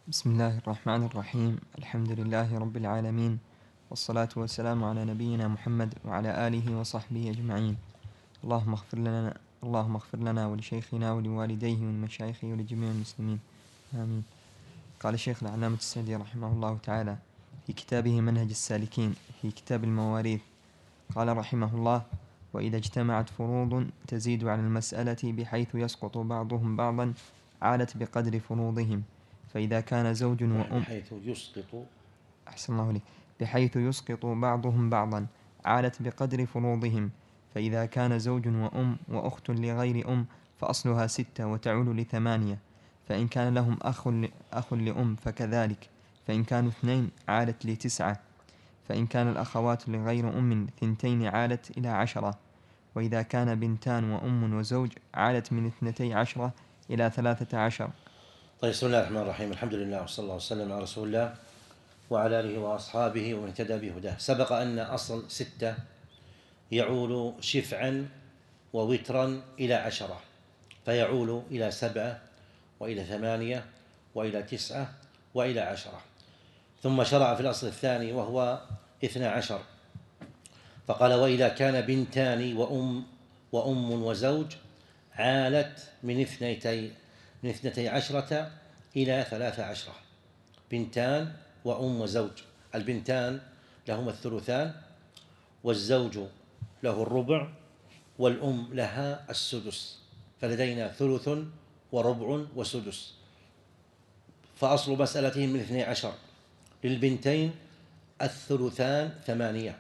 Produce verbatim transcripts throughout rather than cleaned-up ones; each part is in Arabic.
بسم الله الرحمن الرحيم. الحمد لله رب العالمين، والصلاة والسلام على نبينا محمد وعلى آله وصحبه أجمعين. اللهم اغفر لنا اللهم اغفر لنا ولشيخنا ولوالديه ولمشايخه ولجميع المسلمين، آمين. قال الشيخ العلامة السعدي رحمه الله تعالى في كتابه منهج السالكين في كتاب المواريث، قال رحمه الله: وإذا اجتمعت فروض تزيد على المسألة بحيث يسقط بعضهم بعضا عالت بقدر فروضهم، فإذا كان زوج وأم بحيث يسقط أحسن الله عليك بحيث يسقط بعضهم بعضا عالت بقدر فروضهم، فإذا كان زوج وأم وأخت لغير أم فأصلها ستة وتعول لثمانية، فإن كان لهم أخ, أخ لأم فكذلك، فإن كانوا اثنين عالت لتسعة، فإن كان الأخوات لغير أم ثنتين عالت إلى عشرة، وإذا كان بنتان وأم وزوج عالت من اثنتي عشرة إلى ثلاثة عشر. طيب، بسم الله الرحمن الرحيم. الحمد لله وصلى الله وسلم على رسول الله وعلى آله وأصحابه ومن اهتدى بهداه. سبق أن أصل ستة يعول شفعا ووترا إلى عشرة، فيعول إلى سبعة وإلى ثمانية وإلى تسعة وإلى عشرة. ثم شرع في الأصل الثاني وهو اثنا عشر، فقال: وإذا كان بنتان وأم وأم وزوج عالت من اثنتي من اثنتي عشرة إلى ثلاث عشرة. بنتان وأم وزوج، البنتان لهما الثلثان، والزوج له الربع، والأم لها السدس، فلدينا ثلث وربع وسدس. فأصل مسألتهم من اثني عشر. للبنتين الثلثان ثمانية،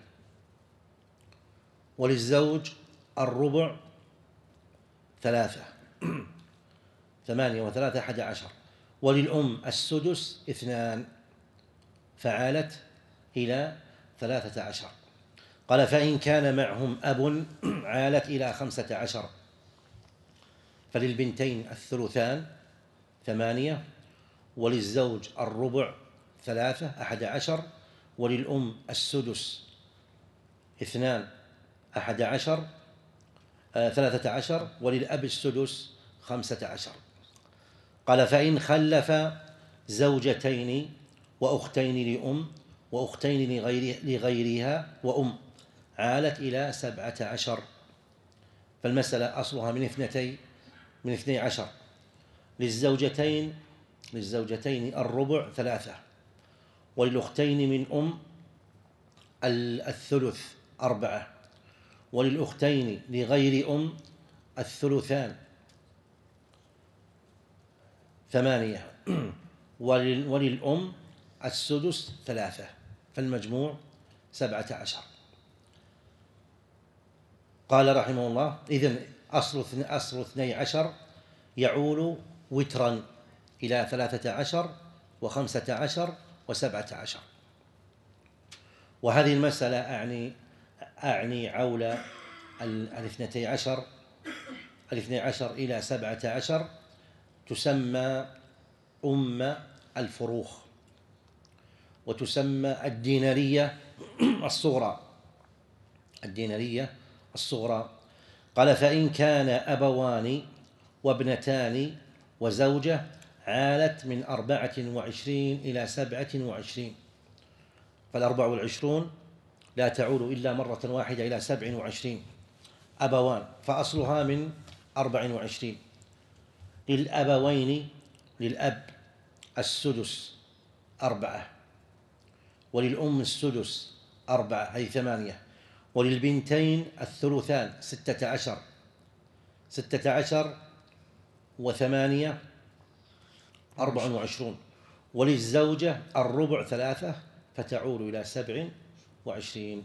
وللزوج الربع ثلاثة ثمانية وثلاثة أحد عشر، وللأم السدس اثنان، فعالت إلى ثلاثة عشر. قال: فإن كان معهم أب عالت إلى خمسة عشر، فللبنتين الثلثان ثمانية، وللزوج الربع ثلاثة أحد عشر، وللأم السدس اثنان أحد عشر آه ثلاثة عشر، وللأب السدس خمسة عشر. قال: فإن خلف زوجتين وأختين لأم وأختين لغير لغيرها وأم عالت إلى سبعة عشر، فالمسألة أصلها من اثنتي من اثني عشر. للزوجتين للزوجتين الربع ثلاثة، وللأختين من أم الثلث أربعة، وللأختين لغير أم الثلثان ثمانية، وللأم السدس ثلاثة، فالمجموع سبعة عشر. قال رحمه الله: إذن أصل أصل اثني عشر يعول وترا إلى ثلاثة عشر وخمسة عشر وسبعة عشر. وهذه المسألة أعني أعني عول الاثنتي عشر الاثني عشر إلى سبعة عشر تسمى أم الفروخ، وتسمى الدينارية الصغرى الدينارية الصغرى. قال: فإن كان أبوان وابنتان وزوجة عالت من أربعة وعشرين إلى سبعة وعشرين، فالأربع والعشرون لا تعود إلا مرة واحدة إلى سبع وعشرين. أبوان فأصلها من أربع وعشرين. للأبوين للأب السدس أربعة، وللأم السدس أربعة أي ثمانية، وللبنتين الثلثان ستة عشر ستة عشر وثمانية أربع وعشرون، وللزوجة الربع ثلاثة، فتعود إلى سبع وعشرين.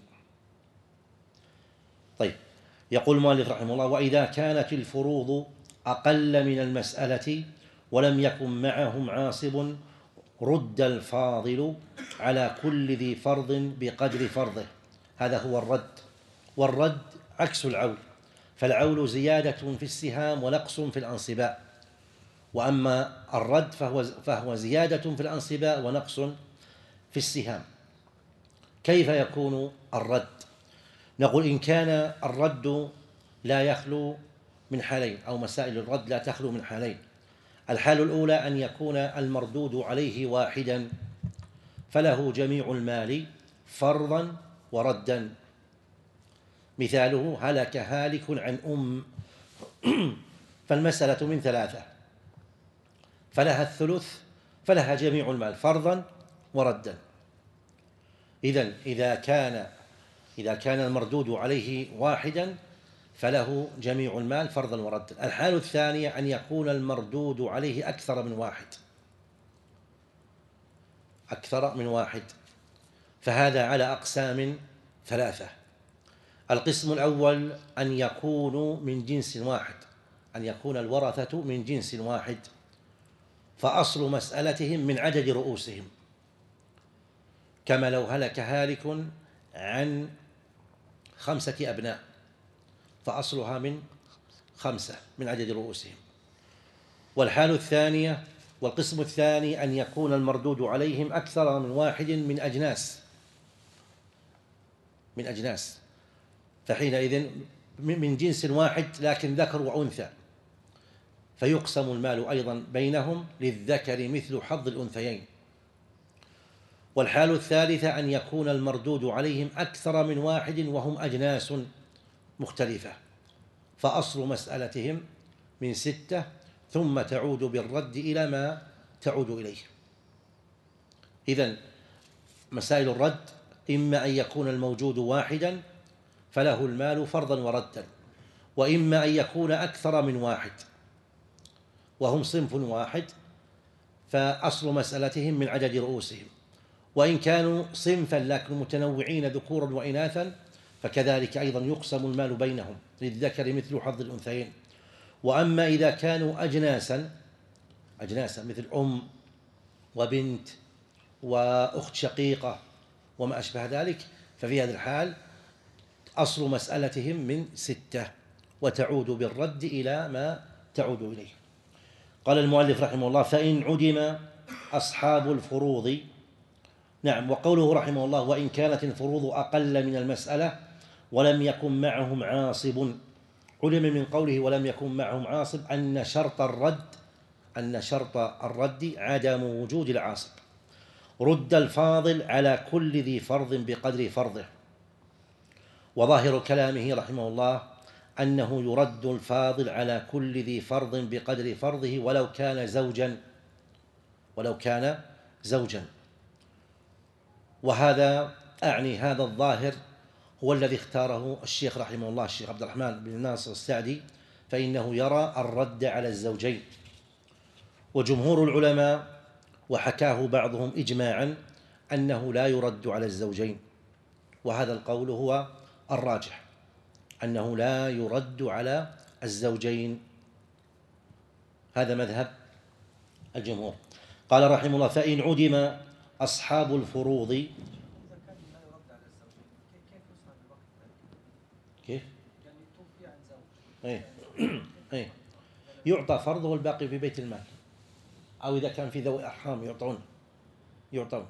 طيب، يقول المؤلف رحمه الله: وإذا كانت الفروض أقل من المسألة ولم يكن معهم عاصب رد الفاضل على كل ذي فرض بقدر فرضه. هذا هو الرد، والرد عكس العول، فالعول زيادة في السهام ونقص في الأنصباء، وأما الرد فهو, فهو زيادة في الأنصباء ونقص في السهام. كيف يكون الرد؟ نقول: إن كان الرد لا يخلو من حالين، أو مسائل الرد لا تخلو من حالين. الحال الأولى أن يكون المردود عليه واحدا فله جميع المال فرضا وردا. مثاله: هلك هالك عن أم. فالمسألة من ثلاثة، فلها الثلث، فلها جميع المال فرضا وردا. إذن إذا كان إذا كان المردود عليه واحدا فله جميع المال فرضا وردا. الحال الثانية أن يكون المردود عليه أكثر من واحد أكثر من واحد فهذا على أقسام ثلاثة. القسم الأول أن يكونوا من جنس واحد، أن يكون الورثة من جنس واحد، فأصل مسألتهم من عدد رؤوسهم، كما لو هلك هالك عن خمسة أبناء فأصلها من خمسة من عدد رؤوسهم. والحال الثانية والقسم الثاني أن يكون المردود عليهم أكثر من واحد من أجناس من أجناس فحينئذ من جنس واحد لكن ذكر وأنثى، فيقسم المال أيضا بينهم للذكر مثل حظ الأنثيين. والحال الثالثة أن يكون المردود عليهم أكثر من واحد وهم أجناس مختلفة، فأصل مسألتهم من ستة ثم تعود بالرد إلى ما تعود إليه. إذن مسائل الرد إما أن يكون الموجود واحدا فله المال فرضا وردا، وإما أن يكون أكثر من واحد وهم صنف واحد فأصل مسألتهم من عدد رؤوسهم، وإن كانوا صنفا لكن متنوعين ذكورا وإناثا فكذلك أيضا يقسم المال بينهم للذكر مثل حظ الأنثيين. وأما إذا كانوا أجناسا أجناسا مثل أم وبنت وأخت شقيقة وما أشبه ذلك ففي هذا الحال أصل مسألتهم من ستة وتعود بالرد إلى ما تعود إليه. قال المؤلف رحمه الله: فإن عدم أصحاب الفروض. نعم. وقوله رحمه الله: وإن كانت الفروض أقل من المسألة ولم يكن معهم عاصب. علم من قوله ولم يكن معهم عاصب أن شرط الرد أن شرط الرد عدم وجود العاصب. رد الفاضل على كل ذي فرض بقدر فرضه. وظاهر كلامه رحمه الله أنه يرد الفاضل على كل ذي فرض بقدر فرضه ولو كان زوجا ولو كان زوجا وهذا أعني هذا الظاهر هو الذي اختاره الشيخ رحمه الله الشيخ عبد الرحمن بن ناصر السعدي، فإنه يرى الرد على الزوجين. وجمهور العلماء وحكاه بعضهم إجماعا أنه لا يرد على الزوجين، وهذا القول هو الراجح أنه لا يرد على الزوجين، هذا مذهب الجمهور. قال رحمه الله: فإن عدم أصحاب الفروض. كيف؟ يعني توفي عن زوج. ايه ايه يعطى فرضه والباقي في بيت المال، أو إذا كان في ذوي أرحام يعطون يعطون.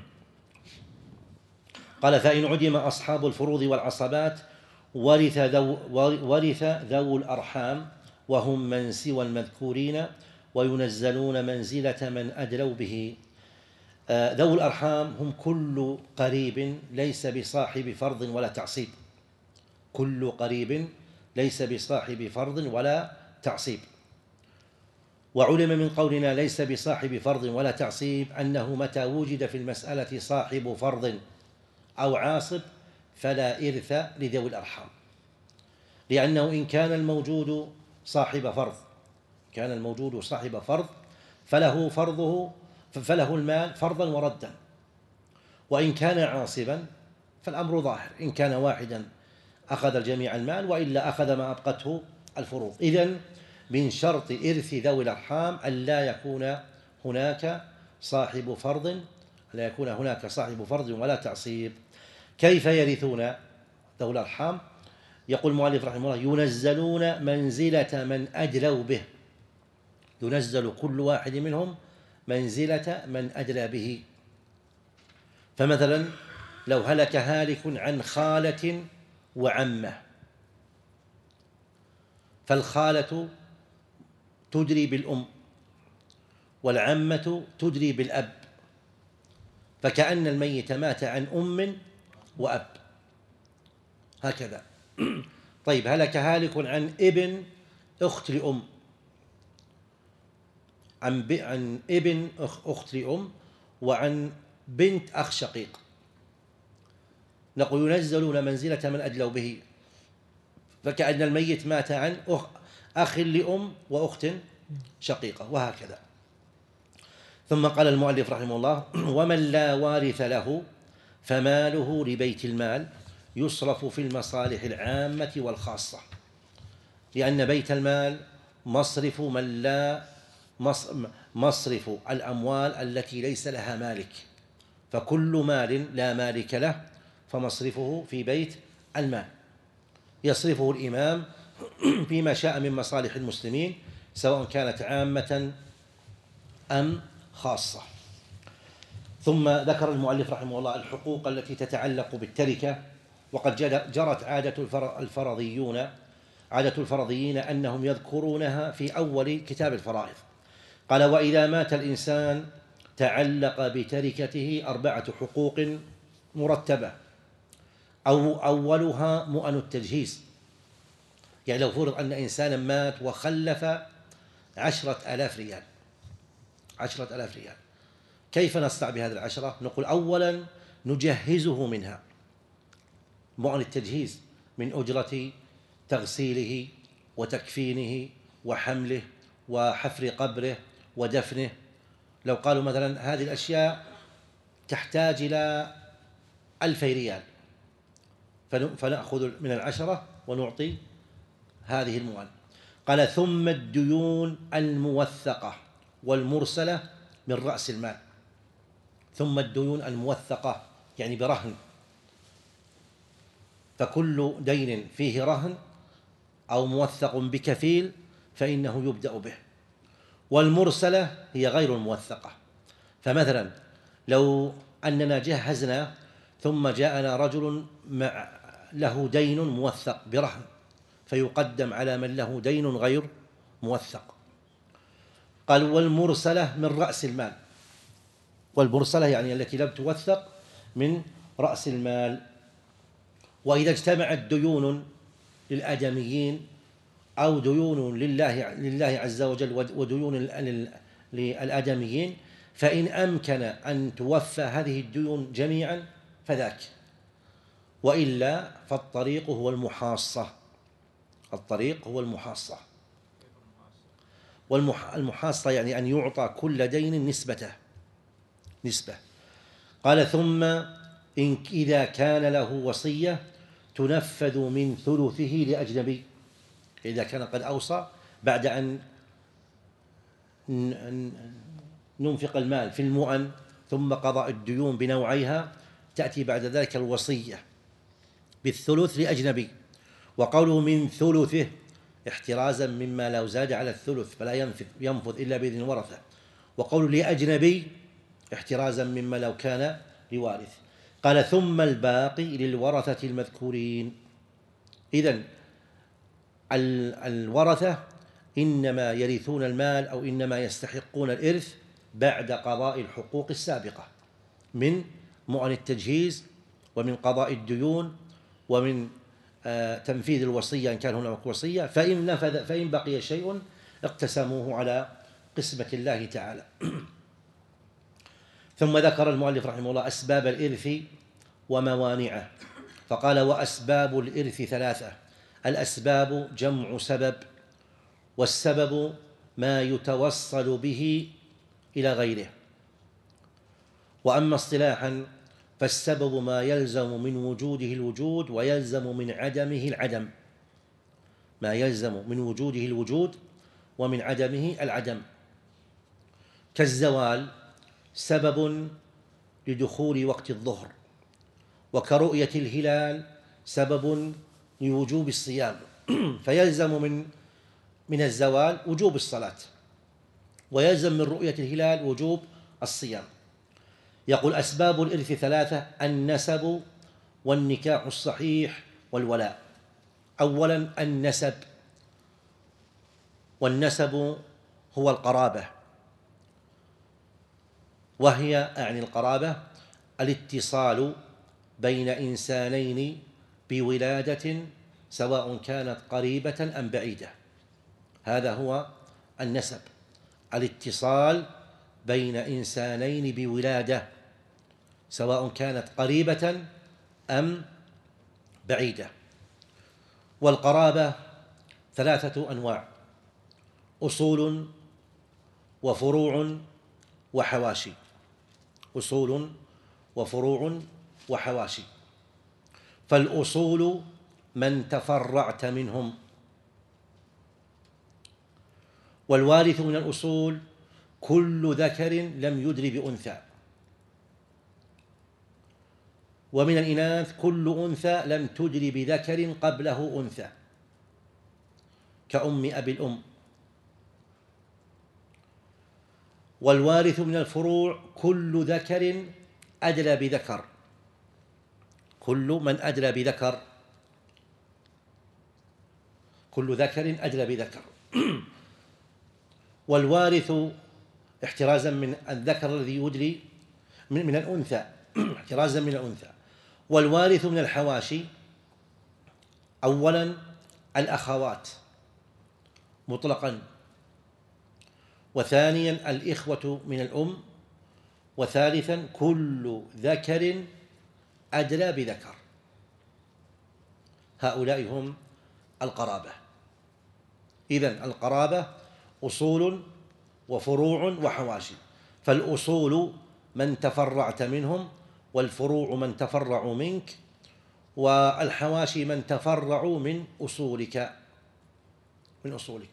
قال: فإن عدم أصحاب الفروض والعصبات ورث ذو ورث ذو الأرحام وهم من سوى المذكورين وينزلون منزلة من أدلوا به. آه ذو الأرحام هم كل قريب ليس بصاحب فرض ولا تعصيب، كل قريب ليس بصاحب فرض ولا تعصيب. وعلم من قولنا ليس بصاحب فرض ولا تعصيب أنه متى وجد في المسألة صاحب فرض أو عاصب فلا إرث لذوي الأرحام، لأنه إن كان الموجود صاحب فرض كان الموجود صاحب فرض فله فرضه فله المال فرضا وردا، وإن كان عاصبا فالأمر ظاهر، إن كان واحدا أخذ الجميع المال وإلا أخذ ما أبقته الفروض. إذن من شرط إرث ذوي الأرحام أن لا يكون هناك صاحب فرض لا يكون هناك صاحب فرض ولا تعصيب. كيف يرثون ذوي الأرحام؟ يقول المؤلف رحمه الله: ينزلون منزلة من أدلوا به، ينزل كل واحد منهم منزلة من أدلى به. فمثلا لو هلك هالك عن خالة وعمة فالخالة تدري بالأم والعمة تدري بالأب، فكأن الميت مات عن أم وأب، هكذا. طيب هلك هالك عن ابن أخت لأم، عن, عن ابن أخت لأم وعن بنت أخ شقيق، نقول ينزلون منزلة من أدلوا به، فكأن الميت مات عن أخ, أخ لأم وأخت شقيقة، وهكذا. ثم قال المؤلف رحمه الله: ومن لا وارث له فماله لبيت المال يصرف في المصالح العامة والخاصة، لأن بيت المال مصرف من لا مصرف الأموال التي ليس لها مالك، فكل مال لا مالك له فمصرفه في بيت المال، يصرفه الإمام فيما شاء من مصالح المسلمين سواء كانت عامة أم خاصة. ثم ذكر المؤلف رحمه الله الحقوق التي تتعلق بالتركة، وقد جرت عادة الفرضيون عادة الفرضيين أنهم يذكرونها في أول كتاب الفرائض. قال: وإذا مات الإنسان تعلق بتركته أربعة حقوق مرتبة، أو أولها مؤن التجهيز، يعني لو فرض أن إنسانا مات وخلف عشرة آلاف ريال عشرة آلاف ريال، كيف نصنع بهذه العشرة؟ نقول: أولا نجهزه منها، مؤن التجهيز من أجرة تغسيله وتكفينه وحمله وحفر قبره ودفنه. لو قالوا مثلا هذه الأشياء تحتاج إلى ألفي ريال، فنأخذ من العشرة ونعطي هذه المؤن. قال: ثم الديون الموثقة والمرسلة من رأس المال. ثم الديون الموثقة يعني برهن، فكل دين فيه رهن أو موثق بكفيل فإنه يبدأ به. والمرسلة هي غير الموثقة، فمثلا لو أننا جهزنا ثم جاءنا رجل مع له دين موثق برهن فيقدم على من له دين غير موثق. قال: والمرسلة من رأس المال، والمرسلة يعني التي لم توثق من رأس المال. وإذا اجتمعت ديون للآدميين أو ديون لله لله عز وجل وديون للآدميين، فإن أمكن أن توفى هذه الديون جميعا فذاك، وإلا فالطريق هو المحاصة. الطريق هو المحاصة، والمحاصة يعني أن يعطى كل دين نسبته نسبة. قال: ثم إن إذا كان له وصية تنفذ من ثلثه لأجنبي، إذا كان قد أوصى بعد أن ننفق المال في المؤن ثم قضاء الديون بنوعيها، تأتي بعد ذلك الوصية بالثلث لأجنبي. وقوله من ثلثه احترازا مما لو زاد على الثلث فلا ينفذ, ينفذ إلا بإذن الورثة. وقوله لأجنبي احترازا مما لو كان لوارث. قال: ثم الباقي للورثة المذكورين. إذن الورثة إنما يرثون المال أو إنما يستحقون الإرث بعد قضاء الحقوق السابقة من مؤن التجهيز ومن قضاء الديون ومن تنفيذ الوصية إن كان هناك وصية. فإن نفذ فإن بقي شيء اقتسموه على قسمة الله تعالى. ثم ذكر المؤلف رحمه الله أسباب الإرث وموانعه، فقال: وأسباب الإرث ثلاثة. الأسباب جمع سبب، والسبب ما يتوصل به إلى غيره. وأما اصطلاحا فالسبب ما يلزم من وجوده الوجود ويلزم من عدمه العدم، ما يلزم من وجوده الوجود ومن عدمه العدم، كالزوال سبب لدخول وقت الظهر، وكرؤية الهلال سبب لوجوب الصيام، فيلزم من من الزوال وجوب الصلاة، ويلزم من رؤية الهلال وجوب الصيام. يقول: أسباب الإرث ثلاثة: النسب والنكاح الصحيح والولاء. أولا النسب، والنسب هو القرابة، وهي أعني القرابة الاتصال بين إنسانين بولادة سواء كانت قريبة أم بعيدة. هذا هو النسب، الاتصال بين إنسانين بولادة سواء كانت قريبة أم بعيدة. والقرابة ثلاثة أنواع: أصول وفروع وحواشي. أصول وفروع وحواشي. فالأصول من تفرعت منهم، والوارث من الأصول كل ذكر لم يدر بأنثى، ومن الإناث كل أنثى لم تدر بذكر قبله أنثى، كأم أبي الأم. والوارث من الفروع كل ذكر أدلى بذكر، كل من أدلى بذكر، كل ذكر أدلى بذكر. والوارث احترازا من الذكر الذي يدلي من, من الأنثى، احترازا من الأنثى. والوارث من الحواشي أولا الأخوات مطلقا، وثانيا الإخوة من الأم، وثالثا كل ذكر أدلى بذكر. هؤلاء هم القرابة. إذن القرابة أصول وفروع وحواشي. فالأصول من تفرعت منهم، والفروع من تفرعوا منك، والحواشي من تفرعوا من أصولك من أصولك.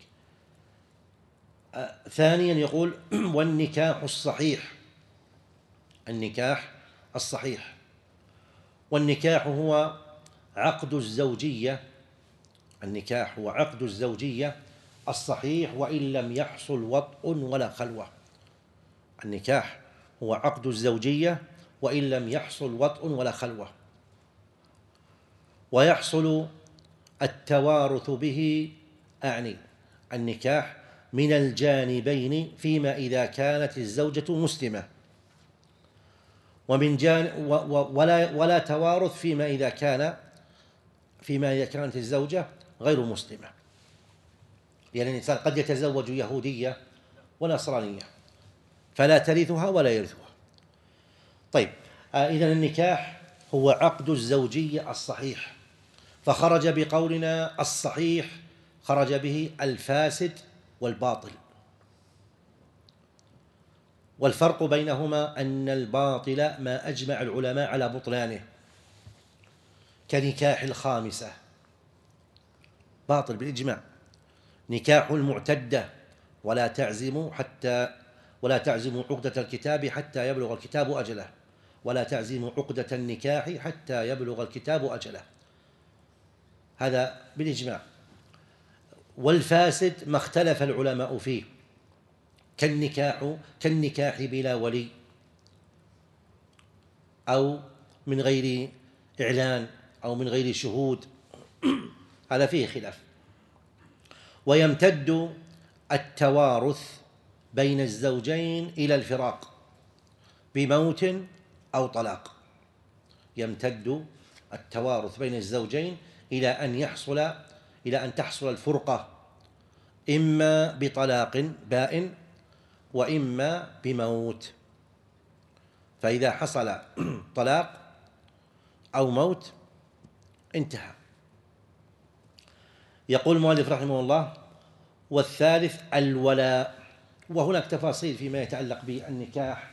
آه ثانيا يقول والنكاح الصحيح. النكاح الصحيح، والنكاح هو عقد الزوجية، النكاح هو عقد الزوجية الصحيح وإن لم يحصل وطء ولا خلوة. النكاح هو عقد الزوجية وإن لم يحصل وطء ولا خلوة، ويحصل التوارث به، أعني النكاح من الجانبين فيما إذا كانت الزوجة مسلمة، ومن جانب ولا ولا توارث فيما إذا كان فيما إذا كانت الزوجة غير مسلمة. يعني الإنسان قد يتزوج يهودية ونصرانية فلا ترثها ولا يرثها. طيب، إذن النكاح هو عقد الزوجية الصحيح، فخرج بقولنا الصحيح خرج به الفاسد والباطل. والفرق بينهما أن الباطل ما أجمع العلماء على بطلانه، كنكاح الخامسة باطل بالإجماع، نكاح المعتدة ولا تعزموا حتى ولا تعزموا عقدة الكتاب حتى يبلغ الكتاب أجله، ولا تعزموا عقدة النكاح حتى يبلغ الكتاب أجله، هذا بالإجماع. والفاسد ما اختلف العلماء فيه، كالنكاح كالنكاح بلا ولي أو من غير إعلان أو من غير شهود، هذا فيه خلاف. ويمتد التوارث بين الزوجين إلى الفراق بموت أو طلاق، يمتد التوارث بين الزوجين إلى أن يحصل إلى أن تحصل الفرقة، إما بطلاق بائن وإما بموت. فإذا حصل طلاق أو موت انتهى. يقول المؤلف رحمه الله: والثالث الولاء. وهناك تفاصيل فيما يتعلق بالنكاح،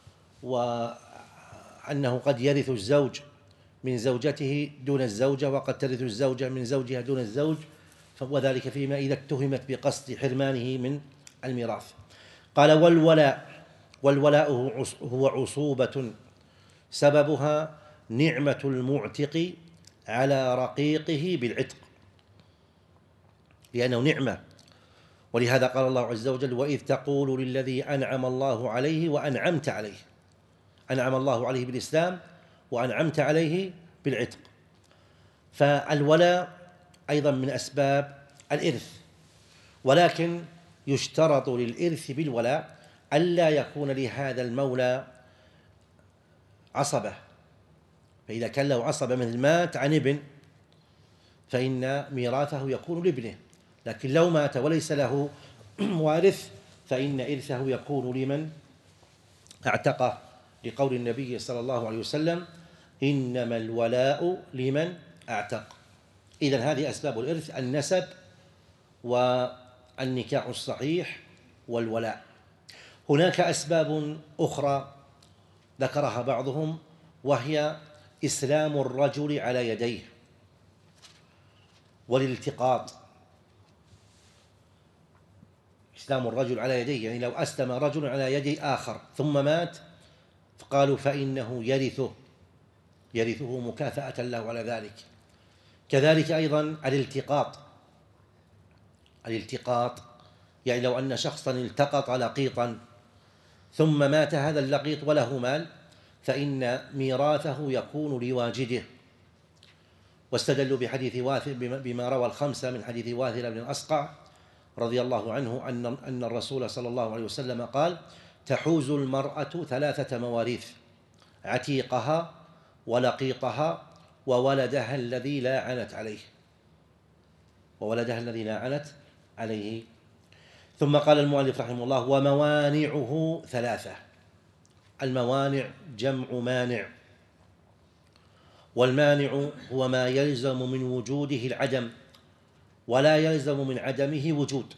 وأنه قد يرث الزوج من زوجته دون الزوجة، وقد ترث الزوجة من زوجها دون الزوج، وذلك فيما إذا اتهمت بقصد حرمانه من الميراث. قال: والولاء. والولاء هو عصوبة سببها نعمة المعتق على رقيقه بالعتق، لأنه نعمة. ولهذا قال الله عز وجل: وإذ تقول للذي أنعم الله عليه وأنعمت عليه. أنعم الله عليه بالإسلام وأنعمت عليه بالعتق. فالولاء أيضا من أسباب الإرث، ولكن يشترط للإرث بالولاء ألا يكون لهذا المولى عصبة، فإذا كان له عصبة مثل مات عن ابن فإن ميراثه يكون لابنه، لكن لو مات وليس له وارث فإن إرثه يكون لمن اعتقه، لقول النبي صلى الله عليه وسلم: إنما الولاء لمن اعتق. إذن هذه أسباب الإرث: النسب والنكاح الصحيح والولاء. هناك أسباب أخرى ذكرها بعضهم، وهي إسلام الرجل على يديه والالتقاط. إسلام الرجل على يديه، يعني لو أسلم رجل على يد آخر ثم مات فقالوا فإنه يرثه يرثه مكافأة له على ذلك. كذلك أيضا الالتقاط الالتقاط يعني لو أن شخصا التقط لقيطا ثم مات هذا اللقيط وله مال فإن ميراثه يكون لواجده. واستدلوا بحديث واثل بما روى الخمسة من حديث واثل بن الأسقع رضي الله عنه أن أن الرسول صلى الله عليه وسلم قال: تحوز المرأة ثلاثة مواريث: عتيقها ولقيطها وولدها الذي لا عنت عليه وولدها الذي لا عنت عليه. ثم قال المؤلف رحمه الله: وموانعه ثلاثة. الموانع جمع مانع، والمانع هو ما يلزم من وجوده العدم ولا يلزم من عدمه وجود،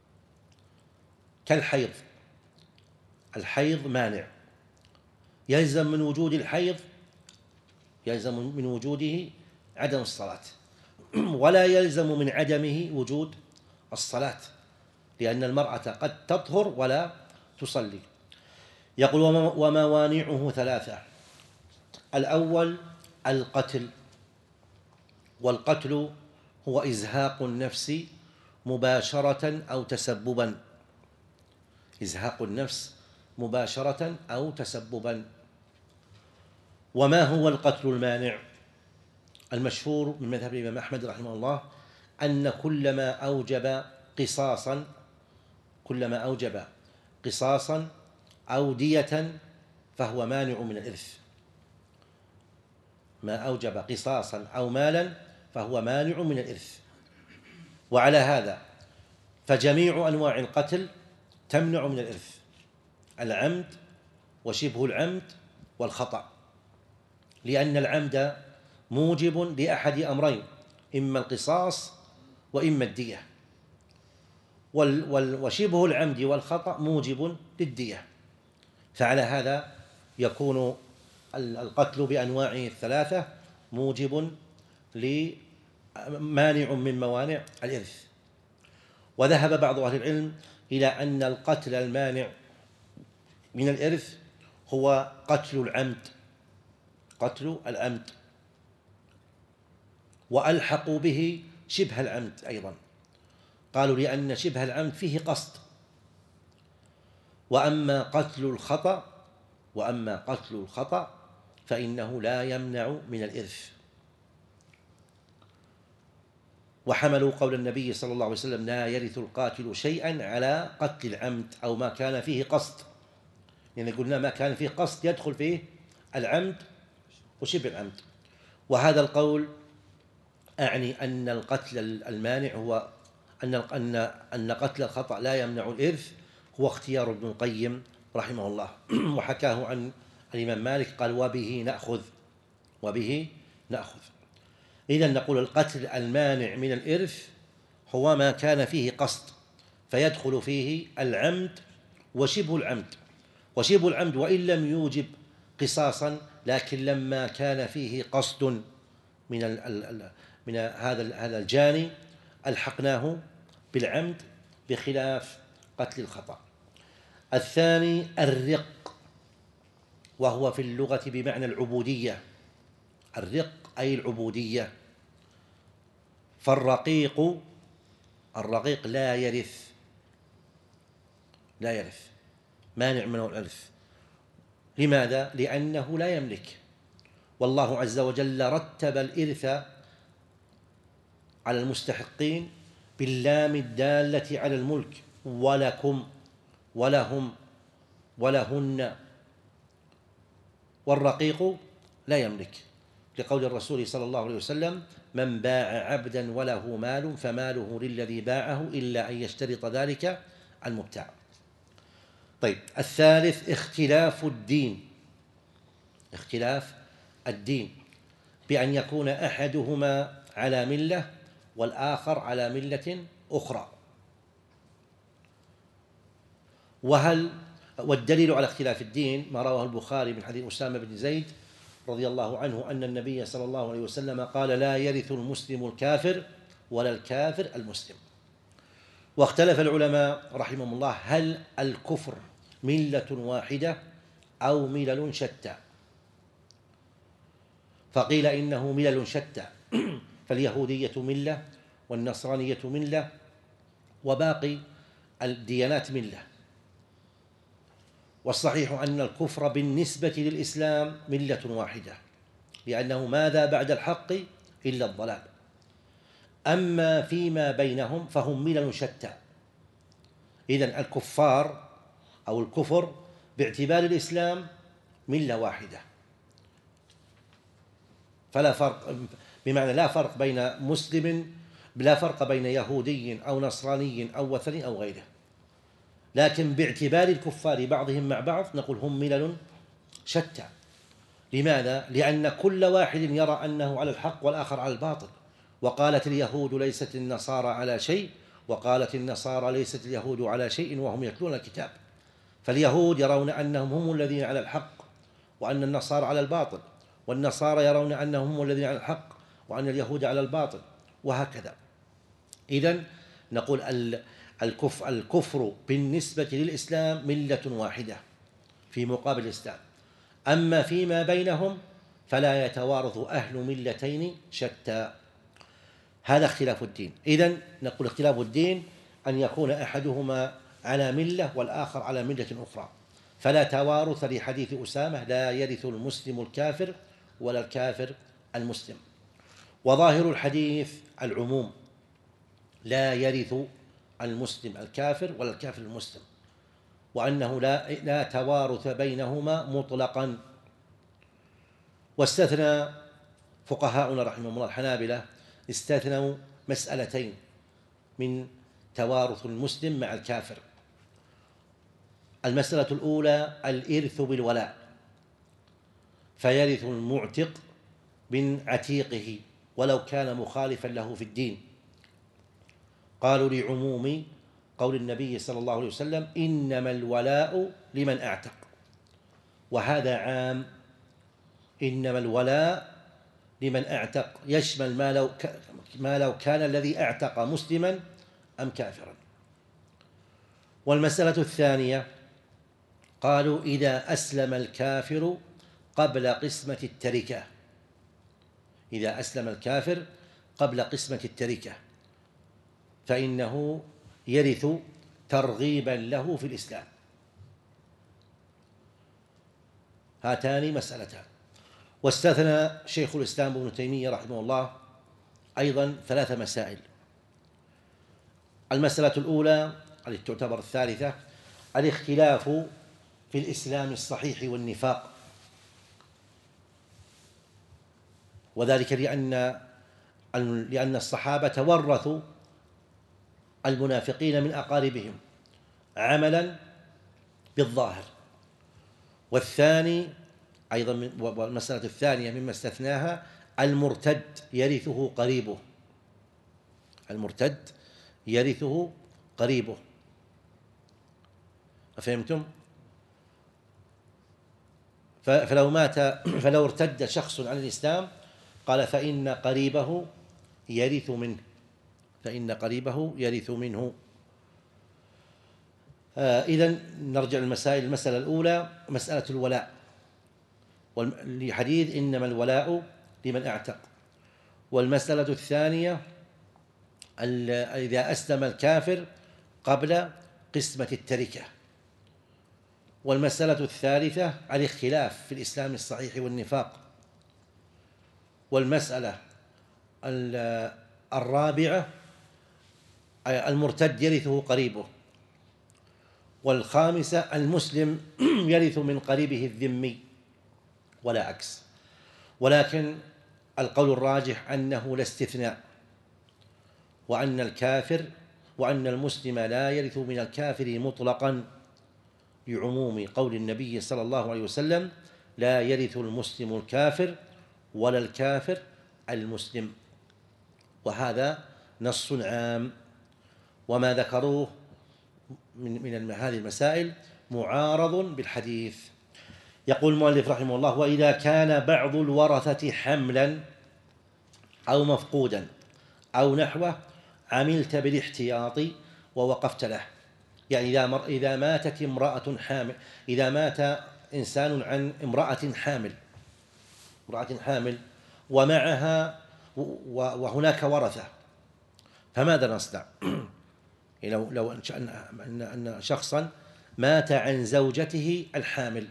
كالحيض. الحيض مانع، يلزم من وجود الحيض يلزم من وجوده عدم الصلاة، ولا يلزم من عدمه وجود الصلاة، لأن المرأة قد تطهر ولا تصلي. يقول: وموانعه ثلاثة. الأول القتل، والقتل هو إزهاق النفس مباشرة أو تسببا إزهاق النفس مباشرة أو تسببا. وما هو القتل المانع؟ المشهور من مذهب الإمام أحمد رحمه الله أن كلما أوجب قصاصا كلما أوجب قصاصا أو دية فهو مانع من الإرث. ما أوجب قصاصا أو مالا فهو مانع من الإرث. وعلى هذا فجميع أنواع القتل تمنع من الإرث: العمد وشبه العمد والخطأ، لأن العمد موجب لأحد أمرين: إما القصاص وإما الدية، وشبه العمد والخطأ موجب للدية. فعلى هذا يكون القتل بأنواعه الثلاثة موجب لمانع من موانع الإرث. وذهب بعض أهل العلم إلى أن القتل المانع من الإرث هو قتل العمد قتل العمد وألحقوا به شبه العمد أيضا، قالوا لأن شبه العمد فيه قصد. وأما قتل الخطأ وأما قتل الخطأ فإنه لا يمنع من الإرث. وحملوا قول النبي صلى الله عليه وسلم: لا يرث القاتل شيئا على قتل العمد أو ما كان فيه قصد، يعني قلنا ما كان فيه قصد يدخل فيه العمد وشبه العمد. وهذا القول أعني أن القتل المانع هو أن أن أن قتل الخطأ لا يمنع الإرث هو اختيار ابن القيم رحمه الله، وحكاه عن الإمام مالك قال: وبه نأخذ وبه نأخذ. إذن نقول القتل المانع من الإرث هو ما كان فيه قصد، فيدخل فيه العمد وشبه العمد. وشبه العمد وإن لم يوجب قصاصا، لكن لما كان فيه قصد من من هذا هذا الجاني ألحقناه بالعمد، بخلاف قتل الخطأ. الثاني الرق، وهو في اللغة بمعنى العبودية. الرق أي العبودية. فالرقيق الرقيق لا يرث لا يرث مانع منه الإرث. لماذا؟ لأنه لا يملك، والله عز وجل رتب الإرث على المستحقين باللام الدالة على الملك: ولكم ولهم ولهن، والرقيق لا يملك، لقول الرسول صلى الله عليه وسلم: من باع عبدا وله مال فماله للذي باعه إلا أن يشترط ذلك المبتاع. طيب، الثالث اختلاف الدين، اختلاف الدين بأن يكون أحدهما على ملة والآخر على ملة أخرى. وهل والدليل على اختلاف الدين ما رواه البخاري من حديث أسامة بن زيد رضي الله عنه أن النبي صلى الله عليه وسلم قال: لا يرث المسلم الكافر ولا الكافر المسلم. واختلف العلماء رحمهم الله: هل الكفر ملة واحدة أو ملل شتى؟ فقيل إنه ملل شتى، فاليهودية ملة، والنصرانية ملة، وباقي الديانات ملة. والصحيح أن الكفر بالنسبة للإسلام ملة واحدة، لأنه ماذا بعد الحق إلا الضلال. أما فيما بينهم فهم ملل شتى. إذن الكفار أو الكفر باعتبار الإسلام ملة واحدة، فلا فرق، بمعنى لا فرق بين مسلم، لا فرق بين يهودي أو نصراني أو وثني أو غيره. لكن باعتبار الكفار بعضهم مع بعض نقول هم ملل شتى. لماذا؟ لأن كل واحد يرى أنه على الحق والآخر على الباطل. وقالت اليهود ليست النصارى على شيء، وقالت النصارى ليست اليهود على شيء وهم يتلون الكتاب. فاليهود يرون أنهم هم الذين على الحق وأن النصارى على الباطل، والنصارى يرون أنهم هم الذين على الحق وأن اليهود على الباطل، وهكذا. إذن نقول الكفر, الكفر بالنسبة للإسلام ملة واحدة في مقابل الإسلام. أما فيما بينهم فلا يتوارث أهل ملتين شتى. هذا اختلاف الدين. إذن نقول اختلاف الدين أن يكون أحدهما على ملة والآخر على ملة أخرى، فلا توارث لحديث أسامة: لا يرث المسلم الكافر ولا الكافر المسلم. وظاهر الحديث العموم: لا يرث المسلم الكافر ولا الكافر المسلم، وأنه لا, لا توارث بينهما مطلقا. واستثنى فقهاؤنا رحمهم الله الحنابلة استثنوا مسألتين من توارث المسلم مع الكافر. المسألة الأولى الإرث بالولاء، فيرث المعتق من عتيقه ولو كان مخالفا له في الدين. قالوا لعموم قول النبي صلى الله عليه وسلم: إنما الولاء لمن أعتق. وهذا عام، إنما الولاء لمن أعتق، يشمل ما لو, ما لو كان الذي أعتق مسلما أم كافرا. والمسألة الثانية قالوا: إذا أسلم الكافر قبل قسمة التركة، إذا أسلم الكافر قبل قسمة التركة فإنه يرث ترغيبا له في الإسلام. هاتان مسألتان. واستثنى شيخ الإسلام ابن تيمية رحمه الله أيضا ثلاث مسائل. المسألة الأولى التي تعتبر الثالثة الاختلاف في الإسلام الصحيح والنفاق، وذلك لأن لأن الصحابة ورثوا المنافقين من أقاربهم عملا بالظاهر. والثاني أيضا، والمسألة الثانية مما استثناها المرتد يرثه قريبه، المرتد يرثه قريبه. أفهمتم؟ فلو مات فلو ارتد شخص عن الإسلام قال فإن قريبه يرث منه، فإن قريبه يرث منه. آه إذن نرجع للمسائل. المسألة الأولى مسألة الولاء، لحديث إنما الولاء لمن أعتق. والمسألة الثانية إذا أسلم الكافر قبل قسمة التركة. والمسألة الثالثة الاختلاف في الإسلام الصحيح والنفاق. والمسألة الرابعة المرتد يرثه قريبه. والخامسة المسلم يرث من قريبه الذمي ولا عكس، ولكن القول الراجح أنه لا استثناء، وأن الكافر وأن المسلم لا يرث من الكافر مطلقا، لعموم قول النبي صلى الله عليه وسلم: لا يرث المسلم الكافر ولا الكافر المسلم. وهذا نص عام، وما ذكروه من من هذه المسائل معارض بالحديث. يقول المؤلف رحمه الله: وإذا كان بعض الورثة حملا أو مفقودا أو نحوه عملت بالاحتياط ووقفت له. يعني إذا مر إذا ماتت امرأة حامل، إذا مات إنسان عن امرأة حامل امرأة حامل ومعها وهناك ورثة، فماذا نصنع؟ لو لو أن أن شخصا مات عن زوجته الحامل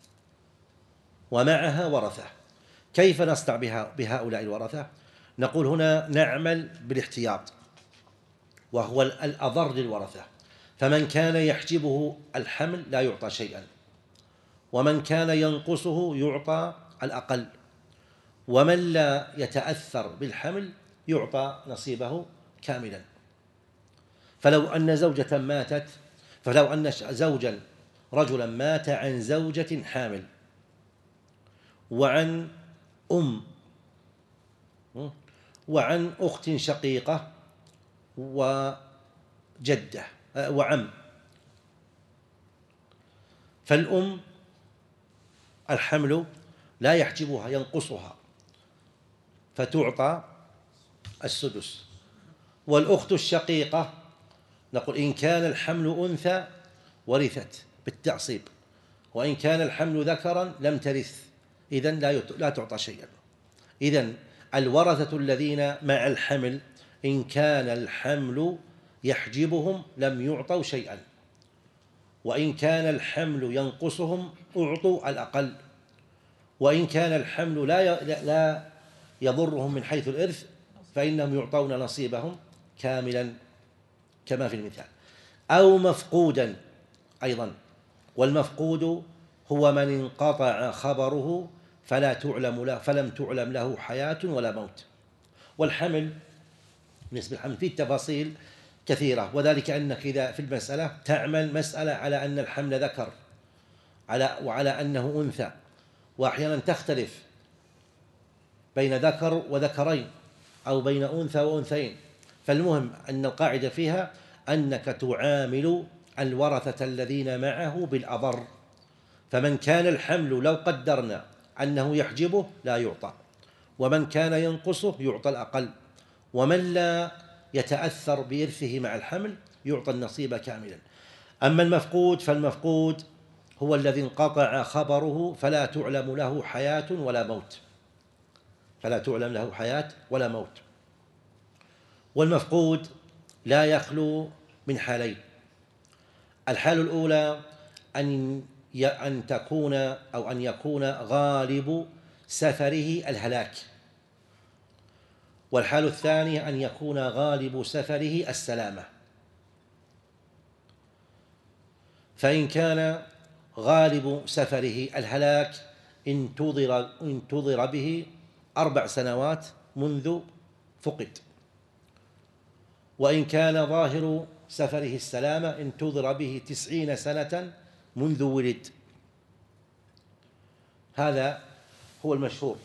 ومعها ورثة، كيف نصنع بها بهؤلاء الورثة؟ نقول هنا نعمل بالاحتياط، وهو الأضر للورثة. فمن كان يحجبه الحمل لا يعطى شيئا، ومن كان ينقصه يعطى الأقل، ومن لا يتأثر بالحمل يعطى نصيبه كاملا. فلو أن زوجة ماتت فلو أن زوجا رجلا مات عن زوجة حامل وعن أم وعن أخت شقيقة وجدة وعم، فالأم الحمل لا يحجبها ينقصها فتعطى السدس، والأخت الشقيقة نقول إن كان الحمل أنثى ورثت بالتعصيب، وإن كان الحمل ذكرا لم ترث، إذن لا لا تعطى شيئا. إذن الورثة الذين مع الحمل إن كان الحمل يحجبهم لم يعطوا شيئا، وإن كان الحمل ينقصهم أعطوا الأقل، وإن كان الحمل لا لا يضرهم من حيث الإرث فإنهم يعطون نصيبهم كاملا كما في المثال. أو مفقودا أيضا، والمفقود هو من انقطع خبره فلا تعلم له فلم تعلم له حياة ولا موت. والحمل بالنسبة للحمل فيه تفاصيل كثيرة، وذلك أنك إذا في المسألة تعمل مسألة على أن الحمل ذكر على وعلى أنه أنثى، وأحيانا تختلف بين ذكر وذكرين أو بين أنثى وأنثيين. فالمهم أن القاعدة فيها أنك تعامل الورثة الذين معه بالأضر، فمن كان الحمل لو قدرنا أنه يحجبه لا يعطى، ومن كان ينقصه يعطى الأقل، ومن لا يتأثر بإرثه مع الحمل يعطى النصيب كاملا. أما المفقود فالمفقود هو الذي انقطع خبره فلا تعلم له حياة ولا موت فلا تعلم له حياة ولا موت. والمفقود لا يخلو من حالين: الحالة الأولى أن أن تكون أو أن يكون غالب سفره الهلاك، والحالة الثانية أن يكون غالب سفره السلامة. فإن كان غالب سفره الهلاك انتظر انتظر به أربع سنوات منذ فقد، وإن كان ظاهر سفره السلامة انتظر به تسعين سنة منذ ولد. هذا هو المشهور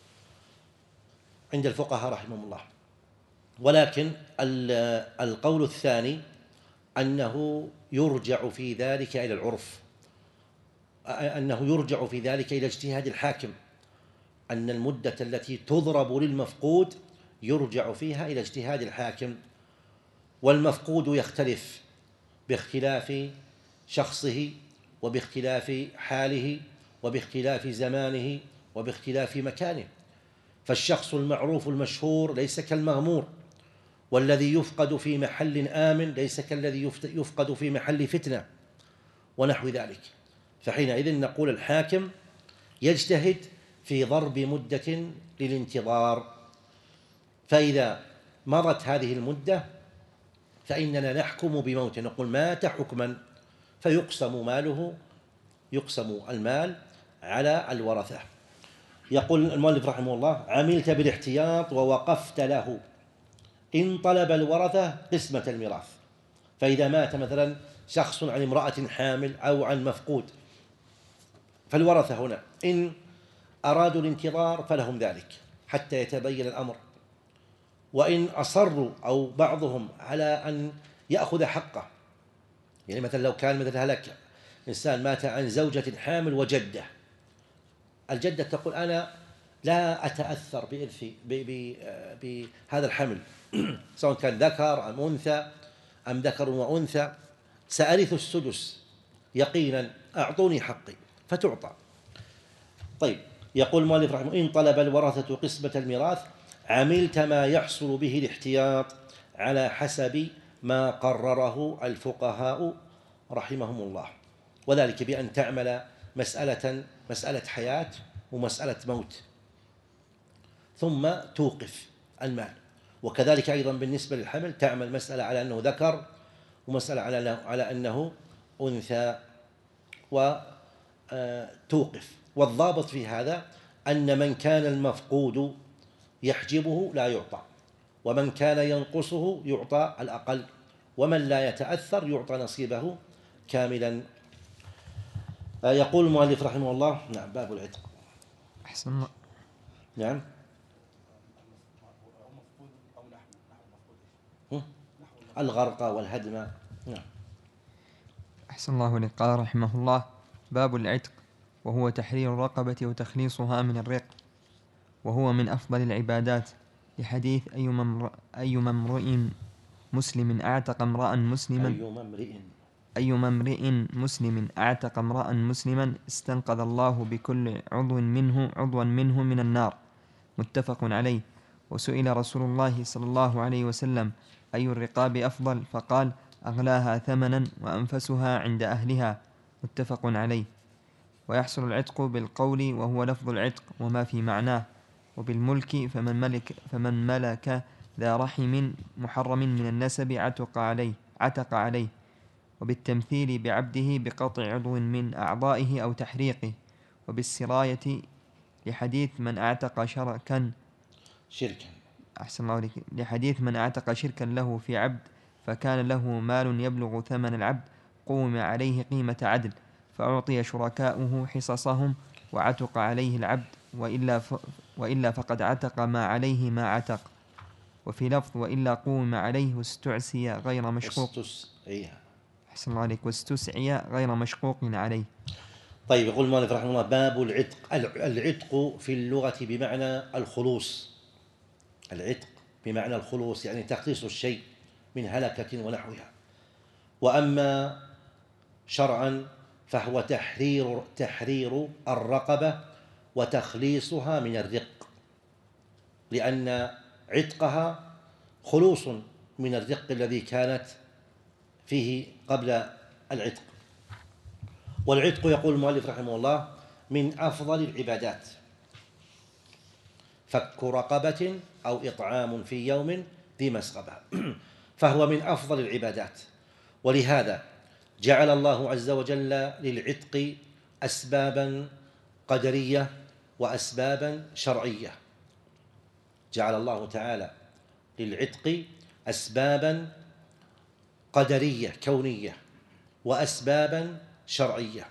عند الفقهاء رحمهم الله. ولكن القول الثاني أنه يرجع في ذلك إلى العرف، أنه يرجع في ذلك إلى اجتهاد الحاكم، أن المدة التي تضرب للمفقود يرجع فيها إلى اجتهاد الحاكم. والمفقود يختلف باختلاف شخصه وباختلاف حاله وباختلاف زمانه وباختلاف مكانه. فالشخص المعروف المشهور ليس كالمغمور، والذي يفقد في محل آمن ليس كالذي يفقد في محل فتنة ونحو ذلك. فحينئذ نقول الحاكم يجتهد في ضرب مدة للانتظار، فإذا مضت هذه المدة فإننا نحكم بموته، نقول مات حكما فيقسم ماله، يقسم المال على الورثة. يقول المؤلف رحمه الله: عملت بالاحتياط ووقفت له إن طلب الورثة قسمة الميراث. فإذا مات مثلا شخص عن امرأة حامل أو عن مفقود، فالورثة هنا إن أرادوا الانتظار فلهم ذلك حتى يتبين الأمر، وإن أصروا أو بعضهم على أن يأخذ حقه، يعني مثلا لو كان مثل هلك إنسان مات عن زوجة حامل وجدة، الجدة تقول: أنا لا أتأثر بإرثي بهذا الحمل سواء كان ذكر أم أنثى أم ذكر وأنثى، سأرث السدس يقينا، أعطوني حقي، فتعطى. طيب، يقول المؤلف رحمه الله: إن طلب الورثة قسمة الميراث عملت ما يحصل به الاحتياط على حسب ما قرره الفقهاء رحمهم الله، وذلك بأن تعمل مسألة مسألة حياة ومسألة موت ثم توقف المال. وكذلك أيضا بالنسبة للحمل تعمل مسألة على أنه ذكر ومسألة على أنه أنثى وتوقف. والضابط في هذا أن من كان المفقود يحجبه لا يعطى، ومن كان ينقصه يعطى الأقل، ومن لا يتأثر يعطى نصيبه كاملا. يقول المؤلف رحمه الله: نعم، باب العتق. أحسن الله. نعم. الغرق والهدم. نعم. أحسن الله إليك. قال رحمه الله: باب العتق، وهو تحرير الرقبة وتخليصها من الرق، وهو من أفضل العبادات، لحديث أيما امرئ مسلم أعتق امرأ مسلما أيما امرئ أيما امرئ مسلم أعتق امرأ مسلما استنقذ الله بكل عضو منه عضوا منه من النار. متفق عليه. وسئل رسول الله صلى الله عليه وسلم: أي الرقاب أفضل؟ فقال: أغلاها ثمنا وأنفسها عند أهلها. متفق عليه. ويحصل العتق بالقول وهو لفظ العتق وما في معناه، وبالملك فمن ملك, فمن ملك ذا رحم محرم من النسب عتق عليه, عتق عليه. وبالتمثيل بعبده بقطع عضو من أعضائه أو تحريقه. وبالسراية لحديث من أعتق شركا شركا أحسن الله عليك لحديث من أعتق شركا له في عبد فكان له مال يبلغ ثمن العبد قوم عليه قيمة عدل، فأعطي شركاؤه حصصهم وعتق عليه العبد، وإلا, ف... وإلا فقد عتق ما عليه ما عتق. وفي لفظ: وإلا قوم عليه واستعسي غير مشقوق أحسن الله عليك واستسعي غير مشقوق عليه. طيب، يقول المؤلف رحمه الله: باب العتق. العتق في اللغة بمعنى الخلوص، العتق بمعنى الخلوص يعني تخليص الشيء من هلكة ونحوها. وأما شرعا فهو تحرير تحرير الرقبة وتخليصها من الرق، لأن عتقها خلوص من الرق الذي كانت فيه قبل العتق. والعتق يقول المؤلف رحمه الله من أفضل العبادات، فك رقبة أو إطعام في يوم ذي مسغبة فهو من أفضل العبادات. ولهذا جعل الله عز وجل للعتق أسبابا قدرية وأسبابا شرعية. جعل الله تعالى للعتق أسبابا قدرية كونية وأسبابا شرعية.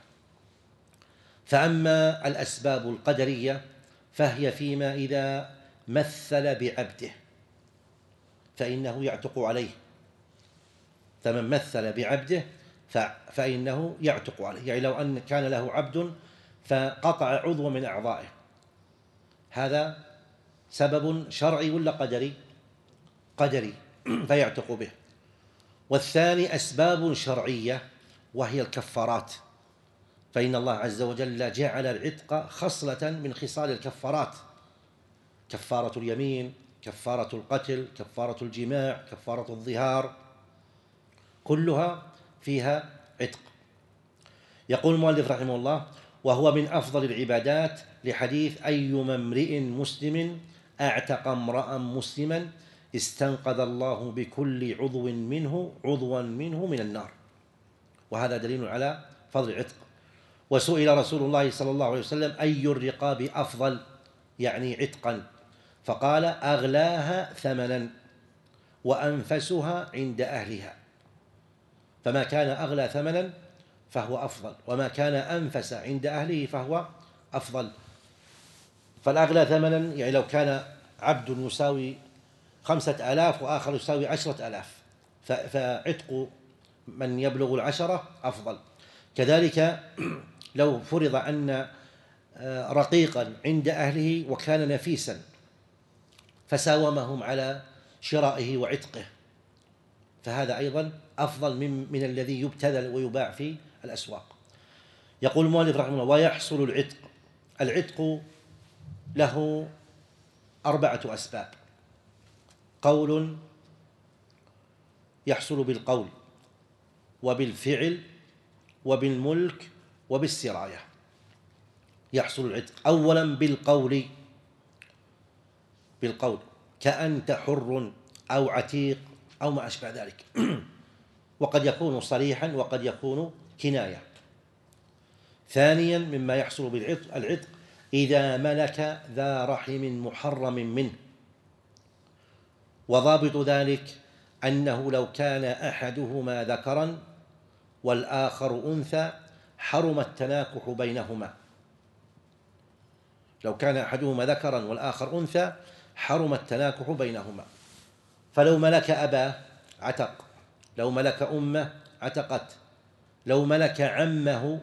فأما الأسباب القدرية فهي فيما إذا مثل بعبده فإنه يعتق عليه، فمن مثل بعبده فإنه يعتق عليه. يعني لو أن كان له عبد فقطع عضو من أعضائه، هذا سبب شرعي ولا قدري؟ قدري فيعتق به. والثاني أسباب شرعية وهي الكفارات، فإن الله عز وجل جعل العتق خصلة من خصال الكفارات: كفارة اليمين، كفارة القتل، كفارة الجماع، كفارة الظهار، كلها فيها عتق. يقول المؤلف رحمه الله: وهو من أفضل العبادات لحديث أيما امرئ مسلم أعتق امرأ مسلما استنقذ الله بكل عضو منه عضوا منه من النار. وهذا دليل على فضل العتق. وسئل رسول الله صلى الله عليه وسلم أي الرقاب أفضل يعني عتقا، فقال أغلاها ثمنا وأنفسها عند أهلها، فما كان أغلى ثمنا فهو أفضل، وما كان أنفس عند أهله فهو أفضل. فالأغلى ثمنا يعني لو كان عبد يساوي خمسة آلاف وآخر يساوي عشرة آلاف فعتق من يبلغ العشرة أفضل. كذلك لو فرض أن رقيقا عند أهله وكان نفيسا فساومهم على شرائه وعتقه فهذا أيضا أفضل من, من الذي يبتذل ويباع في الأسواق. يقول المؤلف رحمه الله: ويحصل العتق. العتق له أربعة أسباب: قول يحصل بالقول وبالفعل وبالملك وبالسراية. يحصل العتق أولا بالقول، بالقول كأنت حر أو عتيق أو ما أشبه ذلك وقد يكون صريحا وقد يكون كناية. ثانيا مما يحصل بالعتق العتق إذا ملك ذا رحم محرم منه، وضابط ذلك أنه لو كان أحدهما ذكرا والآخر أنثى حرم التناكح بينهما. لو كان أحدهما ذكرا والآخر أنثى حرم التناكح بينهما. فلو ملك أباه عتق، لو ملك أمه عتقت، لو ملك عمه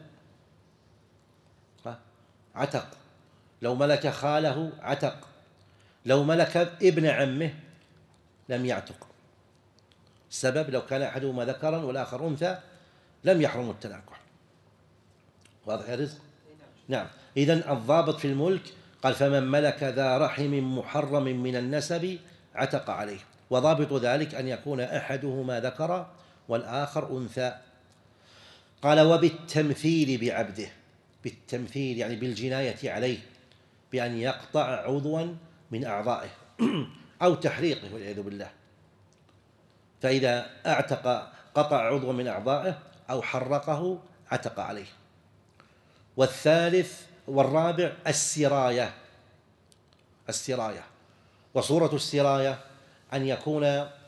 عتق، لو ملك خاله عتق، لو ملك ابن عمه لم يعتق. السبب لو كان أحدهما ذكرا والآخر أنثى لم يحرم التناكح. واضح يا رزق؟ نعم. إذن الضابط في الملك قال: فمن ملك ذا رحم محرم من النسب عتق عليه، وضابط ذلك أن يكون أحدهما ذكرا والآخر أنثى. قال: وبالتمثيل بعبده. بالتمثيل يعني بالجناية عليه بأن يقطع عضوا من أعضائه أو تحريقه والعياذ بالله. فإذا اعتق قطع عضوا من أعضائه أو حرقه عتق عليه. والثالث والرابع السراية. السراية وصورة السراية أن يكون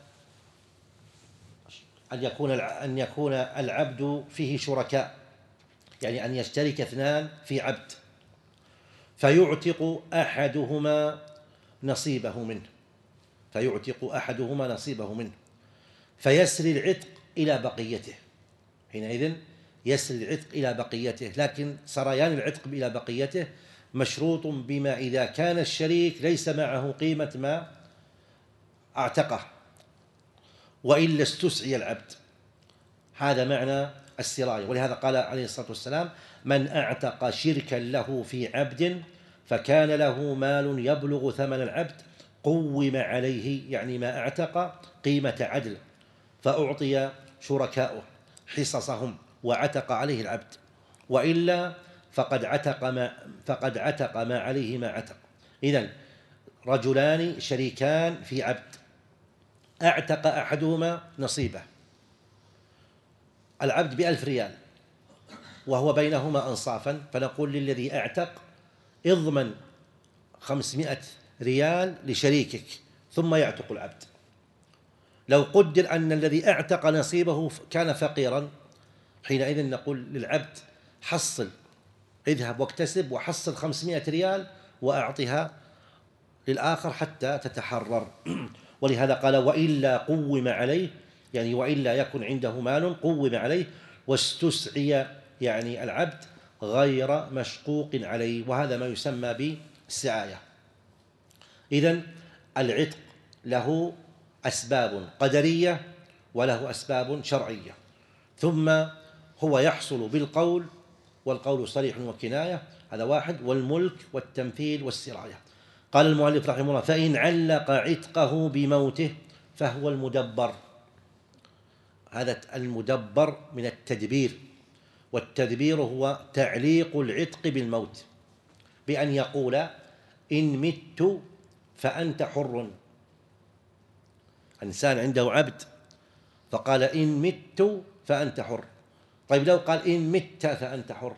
أن يكون أن يكون العبد فيه شركاء، يعني أن يشترك اثنان في عبد فيعتق أحدهما نصيبه منه، فيعتق أحدهما نصيبه منه فيسري العتق إلى بقيته. حينئذ يسري العتق إلى بقيته، لكن سريان العتق إلى بقيته مشروط بما إذا كان الشريك ليس معه قيمة ما اعتقه وإلا استسعي العبد. هذا معنى السراية. ولهذا قال عليه الصلاة والسلام: من اعتق شركا له في عبد فكان له مال يبلغ ثمن العبد قوم عليه، يعني ما اعتق قيمة عدل، فأعطي شركاؤه حصصهم وعتق عليه العبد، وإلا فقد عتق ما فقد عتق ما عليه ما عتق. إذن رجلان شريكان في عبد، اعتق أحدهما نصيبه، العبد بألف ريال وهو بينهما أنصافا، فنقول للذي اعتق اضمن خمسمائة ريال لشريكك ثم يعتق العبد. لو قدر أن الذي اعتق نصيبه كان فقيرا حينئذ نقول للعبد: حصل، اذهب واكتسب وحصل خمسمائة ريال وأعطها للآخر حتى تتحرر. ولهذا قال: وإلا قوم عليه، يعني وإلا يكن عنده مال قوم عليه واستسعي، يعني العبد غير مشقوق عليه، وهذا ما يسمى بالسعاية. إذن العتق له أسباب قدرية وله أسباب شرعية، ثم هو يحصل بالقول، والقول صريح وكناية، هذا واحد، والملك والتمثيل والسراية. قال المؤلف رحمه الله: فإن علق عتقه بموته فهو المدبر. هذا المدبر من التدبير، والتدبير هو تعليق العتق بالموت، بأن يقول: إن مت فأنت حر. إنسان عنده عبد فقال: إن مت فأنت حر، طيب لو قال إن مت فأنت حر،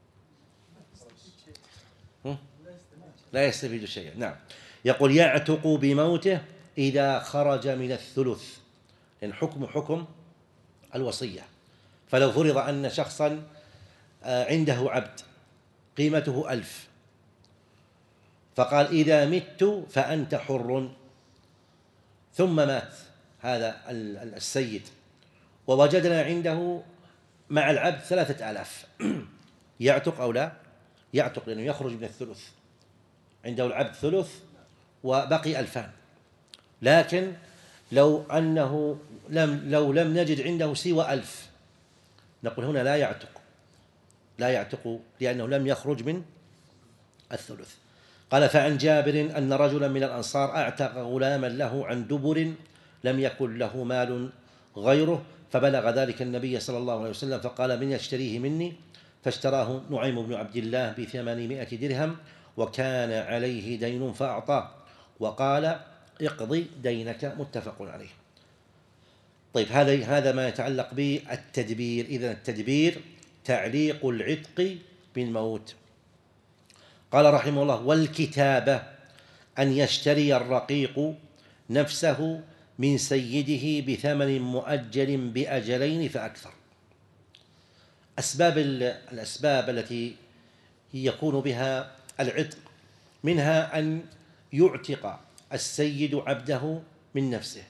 لا يستفيد شيئا. نعم. يقول يعتق بموته إذا خرج من الثلث، لأن حكم حكم الوصية. فلو فرض أن شخصا عنده عبد قيمته ألف، فقال إذا مت فأنت حر، ثم مات هذا السيد ووجدنا عنده مع العبد ثلاثة آلاف، يعتق أو لا؟ يعتق، لأنه يخرج من الثلث، عنده العبد ثلث وبقي ألفان. لكن لو أنه لم لو لم نجد عنده سوى ألف، نقول هنا لا يعتق، لا يعتق لأنه لم يخرج من الثلث. قال فعن جابر أن رجلا من الأنصار أعتق غلاما له عن دبر لم يكن له مال غيره، فبلغ ذلك النبي صلى الله عليه وسلم فقال من يشتريه مني؟ فاشتراه نعيم بن عبد الله بثمانمائة درهم وكان عليه دين فأعطاه وقال اقضي دينك، متفق عليه. طيب هذا هذا ما يتعلق بالتدبير. إذن التدبير تعليق العتق بالموت. قال رحمه الله والكتابة أن يشتري الرقيق نفسه من سيده بثمن مؤجل بأجلين فأكثر. أسباب الأسباب التي يكون بها العتق منها أن يعتق السيد عبده من نفسه،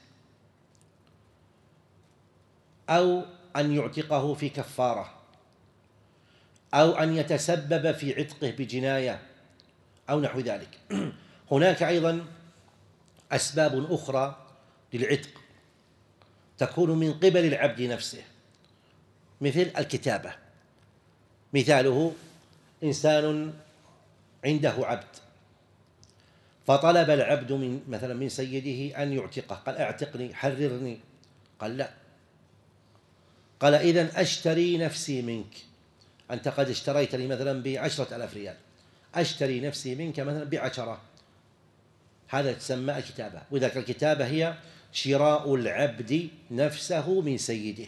أو أن يعتقه في كفارة، أو أن يتسبب في عتقه بجناية أو نحو ذلك. هناك أيضا أسباب أخرى للعتق تكون من قبل العبد نفسه، مثل الكتابة. مثاله إنسان عنده عبد فطلب العبد من مثلا من سيده أن يعتقه، قال اعتقني حررني، قال لا، قال إذن أشتري نفسي منك، أنت قد اشتريتني مثلا بعشرة ألاف ريال، أشتري نفسي منك مثلا بعشرة، هذا تسمى الكتابة. وذلك الكتابة هي شراء العبد نفسه من سيده.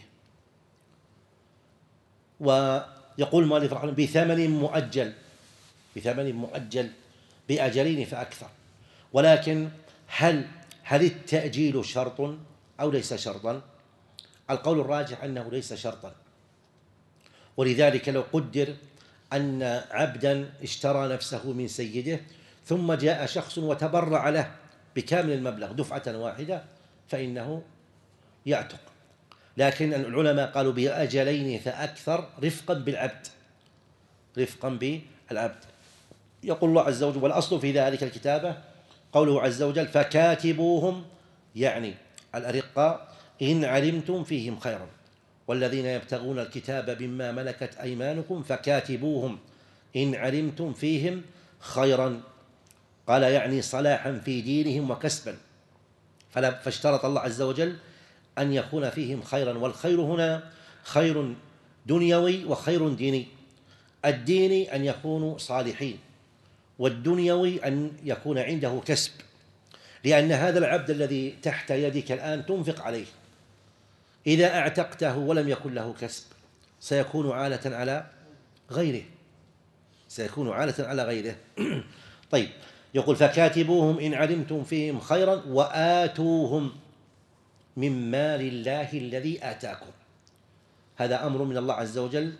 ويقول المؤلف رحمه الله بثمن مؤجل، بثمن مؤجل بأجلين فأكثر. ولكن هل هل التأجيل شرط أو ليس شرطا؟ القول الراجح أنه ليس شرطا، ولذلك لو قدر أن عبدا اشترى نفسه من سيده ثم جاء شخص وتبرع له بكامل المبلغ دفعة واحدة فإنه يعتق. لكن العلماء قالوا بأجلين فأكثر رفقا بالعبد، رفقا بالعبد. يقول الله عز وجل والأصل في ذلك الكتابة، قوله عز وجل فكاتبوهم، يعني الأرقاء إن علمتم فيهم خيرا، والذين يبتغون الكتاب مما ملكت أيمانكم فكاتبوهم إن علمتم فيهم خيرا. قال يعني صلاحا في دينهم وكسبا، فاشترط الله عز وجل أن يكون فيهم خيرا. والخير هنا خير دنيوي وخير ديني. الديني أن يكونوا صالحين، والدنيوي أن يكون عنده كسب، لأن هذا العبد الذي تحت يدك الآن تنفق عليه، إذا اعتقته ولم يكن له كسب سيكون عالة على غيره، سيكون عالة على غيره. طيب يقول فكاتبوهم إن علمتم فيهم خيرا وآتوهم من مال الله الذي آتاكم. هذا أمر من الله عز وجل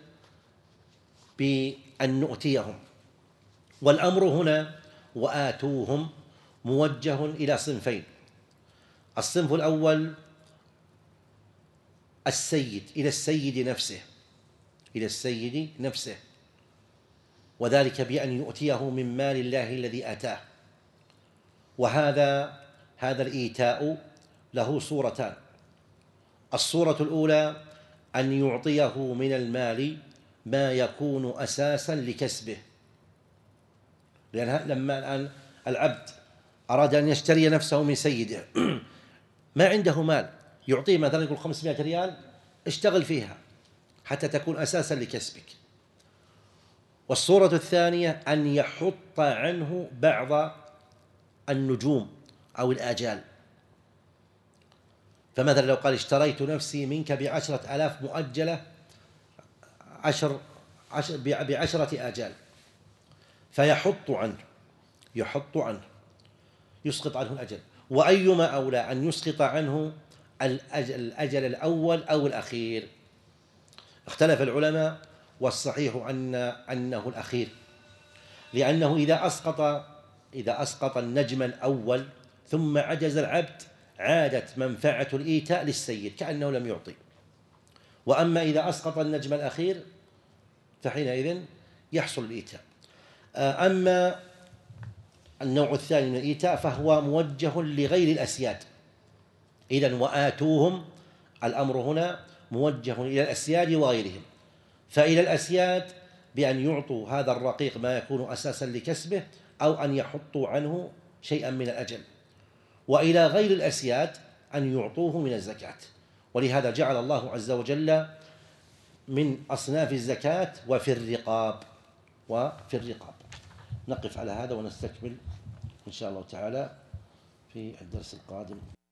بأن نؤتيهم. والأمر هنا وآتوهم موجه إلى صنفين. الصنف الأول السيد، إلى السيد نفسه، إلى السيد نفسه، وذلك بأن يؤتيه من مال الله الذي آتاه. وهذا هذا الإيتاء له صورتان. الصورة الأولى أن يعطيه من المال ما يكون أساسا لكسبه، لأن لما الآن العبد أراد أن يشتري نفسه من سيده ما عنده مال، يعطيه مثلا يقول خمسمائة ريال اشتغل فيها حتى تكون أساسا لكسبك. والصورة الثانية أن يحط عنه بعض النجوم أو الآجال. فمثلا لو قال اشتريت نفسي منك بعشرة آلاف مؤجلة عشر, عشر بعشرة آجال، فيحط عنه يحط عنه يسقط عنه الأجل. وأيما أولى أن يسقط عنه الأجل, الأجل الأول أو الأخير؟ اختلف العلماء، والصحيح أن أنه الأخير، لأنه إذا أسقط إذا أسقط النجم الأول ثم عجز العبد عادت منفعة الإيتاء للسيد كأنه لم يعطي. وأما إذا أسقط النجم الأخير فحينئذ يحصل الإيتاء. أما النوع الثاني من الإيتاء فهو موجه لغير الأسياد. إذن وآتوهم، الأمر هنا موجه إلى الأسياد وغيرهم. فإلى الأسياد بأن يعطوا هذا الرقيق ما يكون أساسا لكسبه، أو أن يحطوا عنه شيئا من الأجل. وإلى غير الأسياد أن يعطوه من الزكاة. ولهذا جعل الله عز وجل من أصناف الزكاة وفي الرقاب وفي الرقاب. نقف على هذا ونستكمل إن شاء الله تعالى في الدرس القادم.